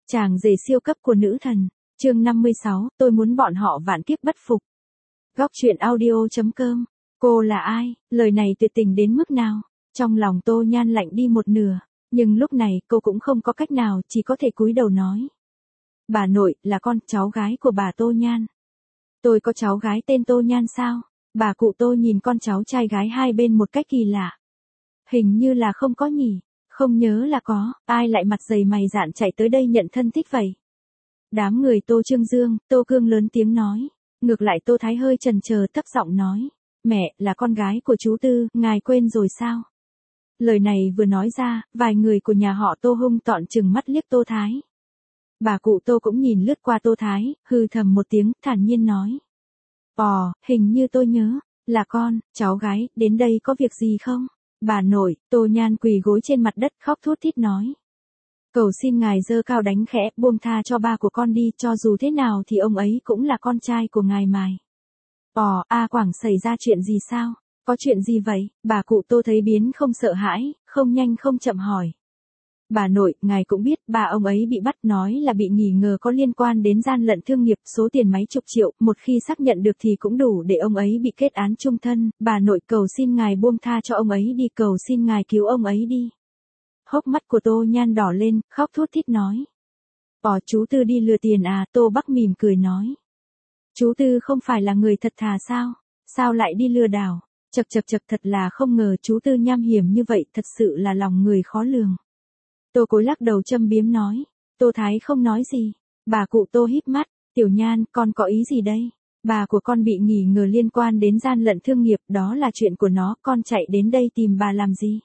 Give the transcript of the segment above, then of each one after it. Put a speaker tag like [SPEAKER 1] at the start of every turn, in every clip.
[SPEAKER 1] Chàng rể siêu cấp của nữ thần, chương 56, tôi muốn bọn họ vạn kiếp bất phục. Góc truyện audio.com, cô là ai, lời này tuyệt tình đến mức nào, trong lòng Tô Nhan lạnh đi một nửa, nhưng lúc này cô cũng không có cách nào, chỉ có thể cúi đầu nói. Bà nội, là con cháu gái của bà Tô Nhan. Tôi có cháu gái tên Tô Nhan sao? Bà cụ Tô nhìn con cháu trai gái hai bên một cách kỳ lạ. Hình như là không có nhỉ. Không nhớ là có, ai lại mặt dày mày dạn chạy tới đây nhận thân thích vậy? Đám người Tô Trương Dương, Tô Cương lớn tiếng nói. Ngược lại Tô Thái hơi chần chờ thấp giọng nói. Mẹ, là con gái của chú Tư, ngài quên rồi sao? Lời này vừa nói ra, vài người của nhà họ Tô hung tợn trừng mắt liếc Tô Thái. Bà cụ Tô cũng nhìn lướt qua Tô Thái, hừ thầm một tiếng, thản nhiên nói. Hình như tôi nhớ, là con, cháu gái, đến đây có việc gì không? Bà nội, Tô Nhan quỳ gối trên mặt đất khóc thút thít nói. Cầu xin ngài giơ cao đánh khẽ, buông tha cho ba của con đi, cho dù thế nào thì ông ấy cũng là con trai của ngài mài. Quảng xảy ra chuyện gì sao? Có chuyện gì vậy? Bà cụ Tô thấy biến không sợ hãi, không nhanh không chậm hỏi. Bà nội, ngài cũng biết, ba ông ấy bị bắt nói là bị nghi ngờ có liên quan đến gian lận thương nghiệp, số tiền mấy chục triệu, một khi xác nhận được thì cũng đủ để ông ấy bị kết án chung thân, bà nội cầu xin ngài buông tha cho ông ấy đi, cầu xin ngài cứu ông ấy đi. Hốc mắt của Tô Nhan đỏ lên, khóc thút thít nói. Chú Tư đi lừa tiền à? Tô Bắc mỉm cười nói. Chú Tư không phải là người thật thà sao? Sao lại đi lừa đảo? Chật thật là không ngờ chú Tư nham hiểm như vậy, thật sự là lòng người khó lường. Tô Cối lắc đầu châm biếm nói. Tô Thái không nói gì. Bà cụ Tô híp mắt. Tiểu Nhan, con có ý gì đây? Bà của con bị nghi ngờ liên quan đến gian lận thương nghiệp, đó là chuyện của nó, con chạy đến đây tìm bà làm gì?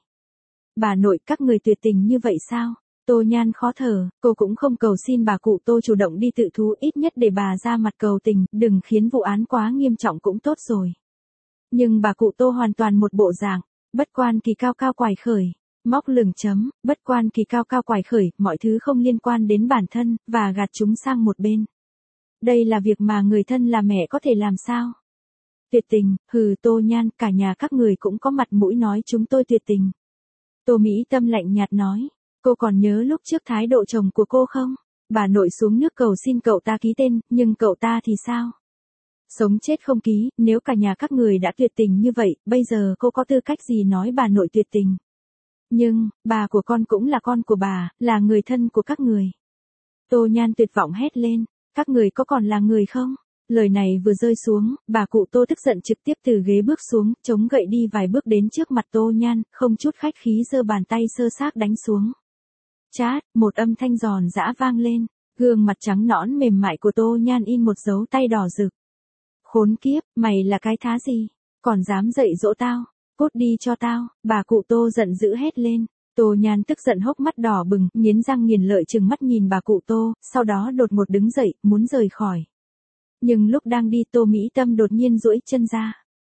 [SPEAKER 1] Bà nội, các người tuyệt tình như vậy sao? Tô Nhan khó thở, cô cũng không cầu xin bà cụ Tô chủ động đi tự thú, ít nhất để bà ra mặt cầu tình, đừng khiến vụ án quá nghiêm trọng cũng tốt rồi. Nhưng bà cụ Tô hoàn toàn một bộ dạng, bất quan kỳ cao cao quải khởi. Móc lửng chấm, bất quan kỳ cao cao quải khởi, mọi thứ không liên quan đến bản thân, và gạt chúng sang một bên. Đây là việc mà người thân là mẹ có thể làm sao? Tuyệt tình, Tô Nhan, cả nhà các người cũng có mặt mũi nói chúng tôi tuyệt tình. Tô Mỹ Tâm lạnh nhạt nói, cô còn nhớ lúc trước thái độ chồng của cô không? Bà nội xuống nước cầu xin cậu ta ký tên, nhưng cậu ta thì sao? Sống chết không ký, nếu cả nhà các người đã tuyệt tình như vậy, bây giờ cô có tư cách gì nói bà nội tuyệt tình? Nhưng, bà của con cũng là con của bà, là người thân của các người. Tô Nhan tuyệt vọng hét lên, các người có còn là người không? Lời này vừa rơi xuống, bà cụ Tô tức giận trực tiếp từ ghế bước xuống, chống gậy đi vài bước đến trước mặt Tô Nhan, không chút khách khí giơ bàn tay sơ xác đánh xuống. Chát, một âm thanh giòn giã vang lên, gương mặt trắng nõn mềm mại của Tô Nhan in một dấu tay đỏ rực. Khốn kiếp, mày là cái thá gì? Còn dám dạy dỗ tao? Cút đi cho tao, bà cụ Tô giận dữ hét lên. Tô Nhan tức giận hốc mắt đỏ bừng, nghiến răng nghiến lợi trừng mắt nhìn bà cụ Tô, sau đó đột ngột đứng dậy, muốn rời khỏi. Nhưng lúc đang đi Tô Mỹ Tâm đột nhiên duỗi chân ra.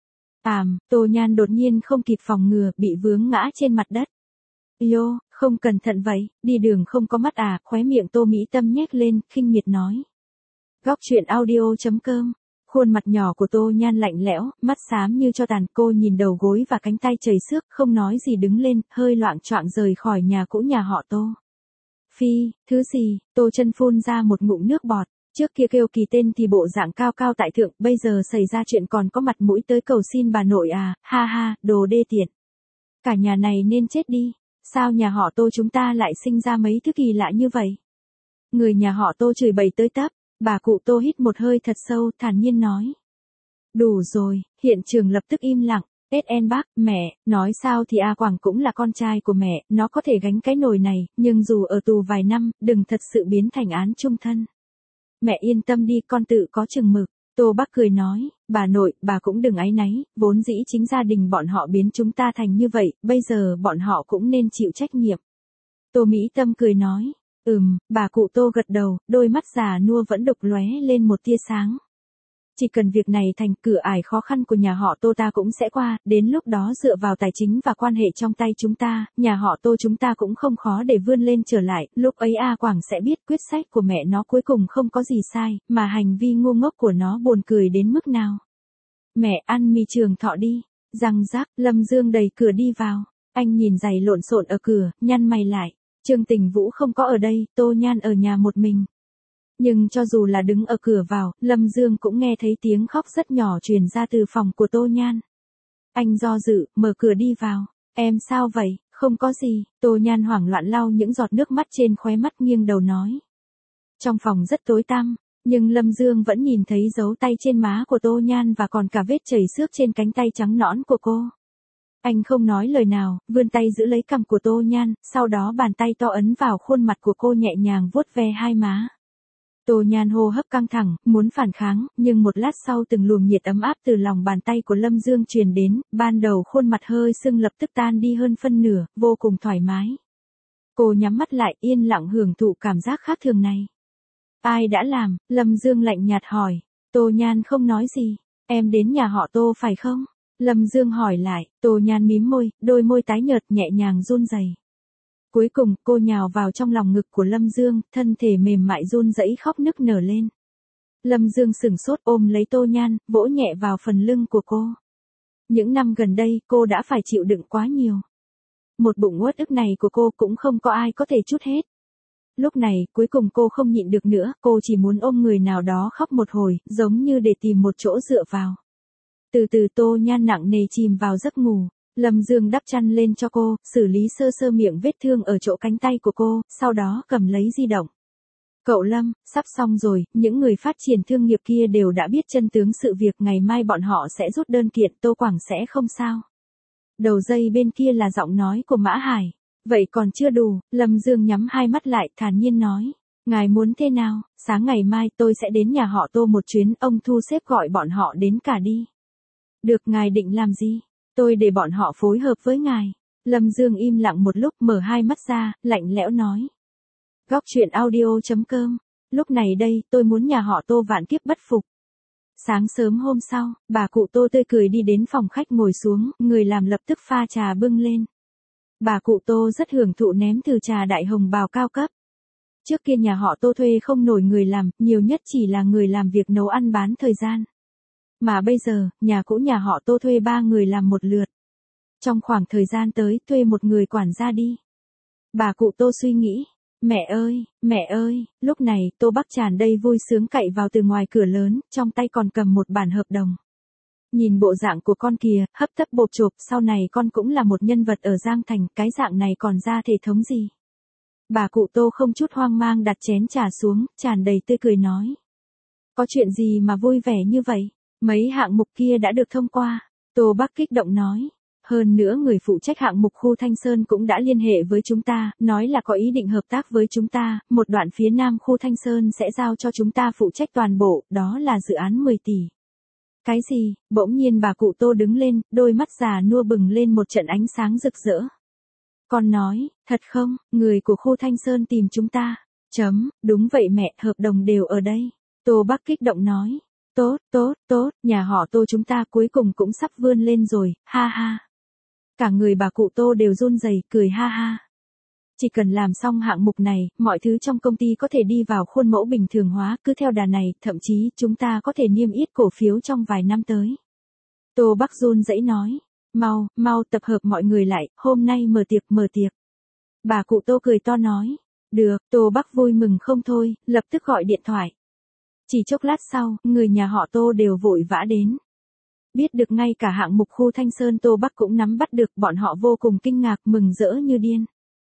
[SPEAKER 1] Tô Nhan đột nhiên không kịp phòng ngừa, bị vướng ngã trên mặt đất. Không cẩn thận vậy, đi đường không có mắt à? Khóe miệng Tô Mỹ Tâm nhếch lên, khinh miệt nói. Góc truyện audio.com. Khuôn mặt nhỏ của Tô Nhan lạnh lẽo, mắt xám như cho tàn, cô nhìn đầu gối và cánh tay chảy xước, không nói gì đứng lên, hơi loạng choạng rời khỏi nhà cũ nhà họ Tô. Phi, thứ gì? Tô Chân phun ra một ngụm nước bọt, trước kia kêu kỳ tên thì bộ dạng cao cao tại thượng, bây giờ xảy ra chuyện còn có mặt mũi tới cầu xin bà nội à, ha ha, đồ đê tiện. Cả nhà này nên chết đi, sao nhà họ Tô chúng ta lại sinh ra mấy thứ kỳ lạ như vậy? Người nhà họ Tô chửi bậy tới tấp. Bà cụ Tô hít một hơi thật sâu, thản nhiên nói. Đủ rồi, hiện trường lập tức im lặng. SN bác, mẹ, nói sao thì A Quảng cũng là con trai của mẹ, nó có thể gánh cái nồi này, nhưng dù ở tù vài năm, đừng thật sự biến thành án chung thân. Mẹ yên tâm đi, con tự có chừng mực. Tô Bắc cười nói, bà nội, bà cũng đừng áy náy, vốn dĩ chính gia đình bọn họ biến chúng ta thành như vậy, bây giờ bọn họ cũng nên chịu trách nhiệm. Tô Mỹ Tâm cười nói. Bà cụ Tô gật đầu, đôi mắt già nua vẫn đục lóe lên một tia sáng. Chỉ cần việc này thành, cửa ải khó khăn của nhà họ Tô ta cũng sẽ qua, đến lúc đó dựa vào tài chính và quan hệ trong tay chúng ta, nhà họ Tô chúng ta cũng không khó để vươn lên trở lại, lúc ấy A Quảng sẽ biết quyết sách của mẹ nó cuối cùng không có gì sai, mà hành vi ngu ngốc của nó buồn cười đến mức nào. Mẹ ăn mì trường thọ đi, răng rác, Lâm Dương đẩy cửa đi vào, anh nhìn giày lộn xộn ở cửa, nhăn mày lại. Trương Tình Vũ không có ở đây, Tô Nhan ở nhà một mình. Nhưng cho dù là đứng ở cửa vào, Lâm Dương cũng nghe thấy tiếng khóc rất nhỏ truyền ra từ phòng của Tô Nhan. Anh do dự, mở cửa đi vào. Em sao vậy? Không có gì. Tô Nhan hoảng loạn lau những giọt nước mắt trên khóe mắt, nghiêng đầu nói. Trong phòng rất tối tăm, nhưng Lâm Dương vẫn nhìn thấy dấu tay trên má của Tô Nhan và còn cả vết chảy xước trên cánh tay trắng nõn của cô. Anh không nói lời nào, vươn tay giữ lấy cằm của Tô Nhan, sau đó bàn tay to ấn vào khuôn mặt của cô, nhẹ nhàng vuốt ve hai má. Tô Nhan hô hấp căng thẳng, muốn phản kháng, nhưng một lát sau từng luồng nhiệt ấm áp từ lòng bàn tay của Lâm Dương truyền đến, ban đầu khuôn mặt hơi sưng lập tức tan đi hơn phân nửa, vô cùng thoải mái. Cô nhắm mắt lại, yên lặng hưởng thụ cảm giác khác thường này. Ai đã làm? Lâm Dương lạnh nhạt hỏi. Tô Nhan không nói gì. Em đến nhà họ Tô phải không? Lâm Dương hỏi lại. Tô Nhan mím môi, đôi môi tái nhợt nhẹ nhàng run rẩy. Cuối cùng, cô nhào vào trong lòng ngực của Lâm Dương, thân thể mềm mại run rẩy khóc nức nở lên. Lâm Dương sửng sốt, ôm lấy Tô Nhan, vỗ nhẹ vào phần lưng của cô. Những năm gần đây, cô đã phải chịu đựng quá nhiều. Một bụng uất ức này của cô cũng không có ai có thể trút hết. Lúc này, cuối cùng cô không nhịn được nữa, cô chỉ muốn ôm người nào đó khóc một hồi, giống như để tìm một chỗ dựa vào. Từ từ Tô Nhan nặng nề chìm vào giấc ngủ. Lâm Dương đắp chăn lên cho cô, xử lý sơ sơ miệng vết thương ở chỗ cánh tay của cô, sau đó cầm lấy di động. Cậu Lâm, sắp xong rồi, những người phát triển thương nghiệp kia đều đã biết chân tướng sự việc, ngày mai bọn họ sẽ rút đơn kiện, Tô Quảng sẽ không sao. Đầu dây bên kia là giọng nói của Mã Hải. Vậy còn chưa đủ, Lâm Dương nhắm hai mắt lại, thản nhiên nói. Ngài muốn thế nào, sáng ngày mai tôi sẽ đến nhà họ Tô một chuyến, ông thu xếp gọi bọn họ đến cả đi. Được, ngài định làm gì? Tôi để bọn họ phối hợp với ngài. Lâm Dương im lặng một lúc, mở hai mắt ra, lạnh lẽo nói. Góc truyện audio.com. Lúc này đây, tôi muốn nhà họ Tô vạn kiếp bất phục. Sáng sớm hôm sau, bà cụ Tô tươi cười đi đến phòng khách ngồi xuống, người làm lập tức pha trà bưng lên. Bà cụ Tô rất hưởng thụ nếm thử trà đại hồng bào cao cấp. Trước kia nhà họ Tô thuê không nổi người làm, nhiều nhất chỉ là người làm việc nấu ăn bán thời gian. Mà bây giờ, nhà cũ nhà họ Tô thuê 3 người làm một lượt. Trong khoảng thời gian tới, thuê một người quản gia đi. Bà cụ Tô suy nghĩ. Mẹ ơi, lúc này, Tô Bắc tràn đầy vui sướng cậy vào từ ngoài cửa lớn, trong tay còn cầm một bản hợp đồng. Nhìn bộ dạng của con kìa, hấp tấp bộp chộp, sau này con cũng là một nhân vật ở Giang Thành, cái dạng này còn ra thể thống gì. Bà cụ Tô không chút hoang mang đặt chén trà xuống, tràn đầy tươi cười nói. Có chuyện gì mà vui vẻ như vậy? Mấy hạng mục kia đã được thông qua. Tô Bắc kích động nói. Hơn nữa người phụ trách hạng mục khu Thanh Sơn cũng đã liên hệ với chúng ta, nói là có ý định hợp tác với chúng ta, một đoạn phía nam khu Thanh Sơn sẽ giao cho chúng ta phụ trách toàn bộ, đó là dự án 10 tỷ. Cái gì? Bỗng nhiên bà cụ Tô đứng lên, đôi mắt già nua bừng lên một trận ánh sáng rực rỡ. Con nói, thật không, người của khu Thanh Sơn tìm chúng ta. Đúng vậy mẹ, hợp đồng đều ở đây. Tô Bắc kích động nói. Tốt, nhà họ Tô chúng ta cuối cùng cũng sắp vươn lên rồi, ha ha. Cả người bà cụ Tô đều run rẩy, cười ha ha. Chỉ cần làm xong hạng mục này, mọi thứ trong công ty có thể đi vào khuôn mẫu bình thường hóa, cứ theo đà này, thậm chí chúng ta có thể niêm yết cổ phiếu trong vài năm tới. Tô Bắc run rẩy nói, mau tập hợp mọi người lại, hôm nay mở tiệc. Bà cụ Tô cười to nói, được, Tô Bắc vui mừng không thôi, lập tức gọi điện thoại. Chỉ chốc lát sau, người nhà họ Tô đều vội vã đến. Biết được ngay cả hạng mục khu Thanh Sơn Tô Bắc cũng nắm bắt được, bọn họ vô cùng kinh ngạc, mừng rỡ như điên.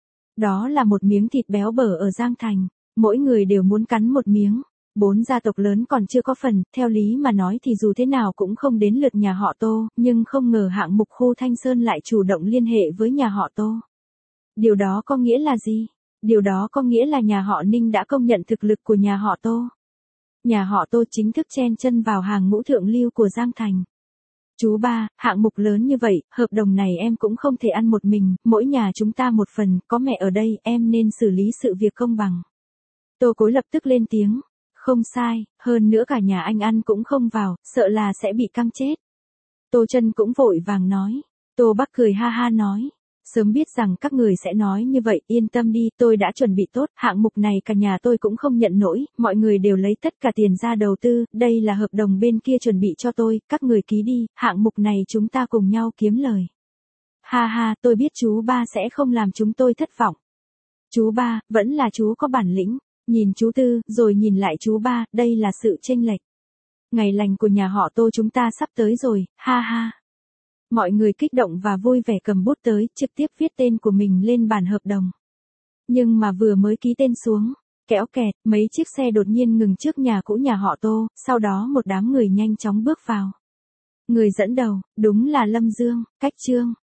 [SPEAKER 1] Đó là một miếng thịt béo bở ở Giang Thành, mỗi người đều muốn cắn một miếng. 4 gia tộc lớn còn chưa có phần, theo lý mà nói thì dù thế nào cũng không đến lượt nhà họ Tô, nhưng không ngờ hạng mục khu Thanh Sơn lại chủ động liên hệ với nhà họ Tô. Điều đó có nghĩa là gì? Điều đó có nghĩa là nhà họ Ninh đã công nhận thực lực của nhà họ Tô. Nhà họ Tô chính thức chen chân vào hàng ngũ thượng lưu của Giang Thành. Chú ba, hạng mục lớn như vậy, hợp đồng này em cũng không thể ăn một mình, mỗi nhà chúng ta một phần, có mẹ ở đây, em nên xử lý sự việc công bằng. Tô Cối lập tức lên tiếng. Không sai, hơn nữa cả nhà anh ăn cũng không vào, sợ là sẽ bị căng chết. Tô Chân cũng vội vàng nói. Tô Bắc cười ha ha nói. Sớm biết rằng các người sẽ nói như vậy, yên tâm đi, tôi đã chuẩn bị tốt, hạng mục này cả nhà tôi cũng không nhận nổi, mọi người đều lấy tất cả tiền ra đầu tư, đây là hợp đồng bên kia chuẩn bị cho tôi, các người ký đi, hạng mục này chúng ta cùng nhau kiếm lời. Ha ha, tôi biết chú ba sẽ không làm chúng tôi thất vọng. Chú ba, vẫn là chú có bản lĩnh. Nhìn chú Tư, rồi nhìn lại chú ba, đây là sự chênh lệch. Ngày lành của nhà họ Tô chúng ta sắp tới rồi, ha ha. Mọi người kích động và vui vẻ cầm bút tới, trực tiếp viết tên của mình lên bản hợp đồng. Nhưng mà vừa mới ký tên xuống, kéo kẹt, mấy chiếc xe đột nhiên ngừng trước nhà cũ nhà họ Tô, sau đó một đám người nhanh chóng bước vào. Người dẫn đầu, đúng là Lâm Dương, Cách Trương,